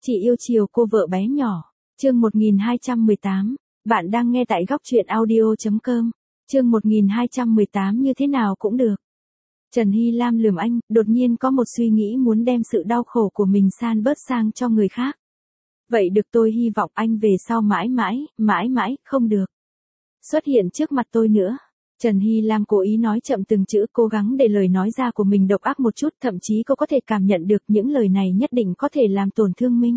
Chị yêu chiều cô vợ bé nhỏ. Chương 1218. Bạn đang nghe tại góc truyện audio.com. Chương 1218 như thế nào cũng được. Trần Hy Lam lườm anh, đột nhiên có một suy nghĩ muốn đem sự đau khổ của mình san bớt sang cho người khác. Vậy được, tôi hy vọng anh về sau mãi mãi, không được xuất hiện trước mặt tôi nữa. Trần Hy Lam cố ý nói chậm từng chữ, cố gắng để lời nói ra của mình độc ác một chút, thậm chí cô có thể cảm nhận được những lời này nhất định có thể làm tổn thương Minh.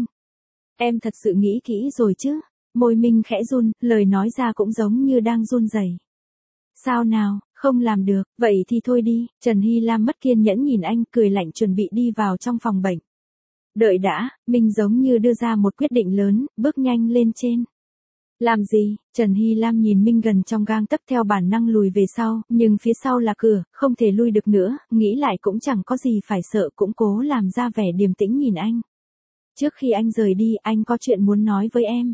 Em thật sự nghĩ kỹ rồi chứ? Môi Minh khẽ run, lời nói ra cũng giống như đang run rẩy. Sao nào, không làm được, vậy thì thôi đi. Trần Hy Lam mất kiên nhẫn nhìn anh, cười lạnh chuẩn bị đi vào trong phòng bệnh. Đợi đã, Minh giống như đưa ra một quyết định lớn, bước nhanh lên trên. Làm gì? Trần Hy Lam nhìn Minh gần trong gang tấc, theo bản năng lùi về sau, nhưng phía sau là cửa, không thể lui được nữa, nghĩ lại cũng chẳng có gì phải sợ, cũng cố làm ra vẻ điềm tĩnh nhìn anh. Trước khi anh rời đi, anh có chuyện muốn nói với em.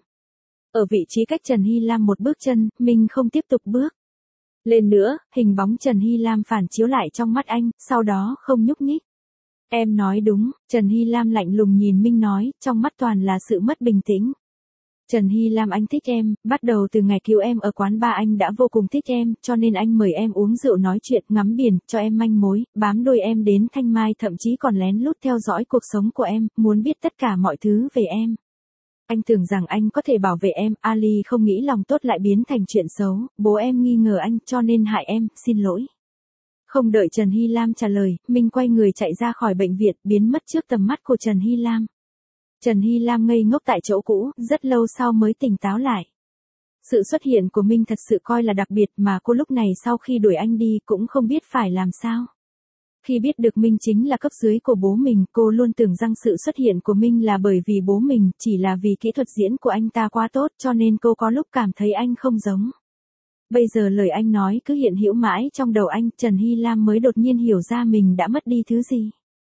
Ở vị trí cách Trần Hy Lam một bước chân, Minh không tiếp tục bước lên nữa, hình bóng Trần Hy Lam phản chiếu lại trong mắt anh, sau đó không nhúc nhích. Em nói đúng, Trần Hy Lam lạnh lùng nhìn Minh nói, trong mắt toàn là sự mất bình tĩnh. Trần Hy Lam, anh thích em, bắt đầu từ ngày cứu em ở quán bar anh đã vô cùng thích em, cho nên anh mời em uống rượu, nói chuyện, ngắm biển, cho em manh mối, bám đuôi em đến Thanh Mai, thậm chí còn lén lút theo dõi cuộc sống của em, muốn biết tất cả mọi thứ về em. Anh tưởng rằng anh có thể bảo vệ em, Ali không nghĩ lòng tốt lại biến thành chuyện xấu, bố em nghi ngờ anh cho nên hại em, xin lỗi. Không đợi Trần Hy Lam trả lời, Minh quay người chạy ra khỏi bệnh viện, biến mất trước tầm mắt của Trần Hy Lam. Trần Hy Lam ngây ngốc tại chỗ cũ, rất lâu sau mới tỉnh táo lại. Sự xuất hiện của Minh thật sự coi là đặc biệt, mà cô lúc này sau khi đuổi anh đi cũng không biết phải làm sao. Khi biết được Minh chính là cấp dưới của bố mình, cô luôn tưởng rằng sự xuất hiện của Minh là bởi vì bố mình, chỉ là vì kỹ thuật diễn của anh ta quá tốt cho nên cô có lúc cảm thấy anh không giống. Bây giờ lời anh nói cứ hiện hữu mãi trong đầu anh, Trần Hy Lam mới đột nhiên hiểu ra mình đã mất đi thứ gì.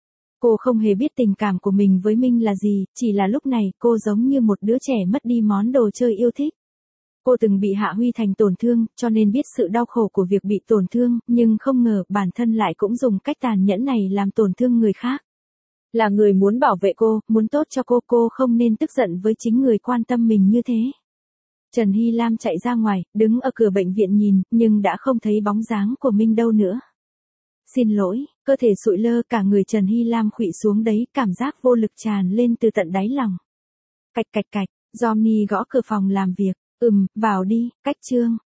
Cô không hề biết tình cảm của mình với Minh là gì, chỉ là lúc này cô giống như một đứa trẻ mất đi món đồ chơi yêu thích. Cô từng bị Hạ Huy Thành tổn thương, cho nên biết sự đau khổ của việc bị tổn thương, nhưng không ngờ bản thân lại cũng dùng cách tàn nhẫn này làm tổn thương người khác. Là người muốn bảo vệ cô, muốn tốt cho cô không nên tức giận với chính người quan tâm mình như thế. Trần Hy Lam chạy ra ngoài, đứng ở cửa bệnh viện nhìn, nhưng đã không thấy bóng dáng của Minh đâu nữa. Xin lỗi, cơ thể sụi lơ, cả người Trần Hy Lam khuỵu xuống đấy, cảm giác vô lực tràn lên từ tận đáy lòng. Cạch cạch cạch, Johnny gõ cửa phòng làm việc. Vào đi, cách chương.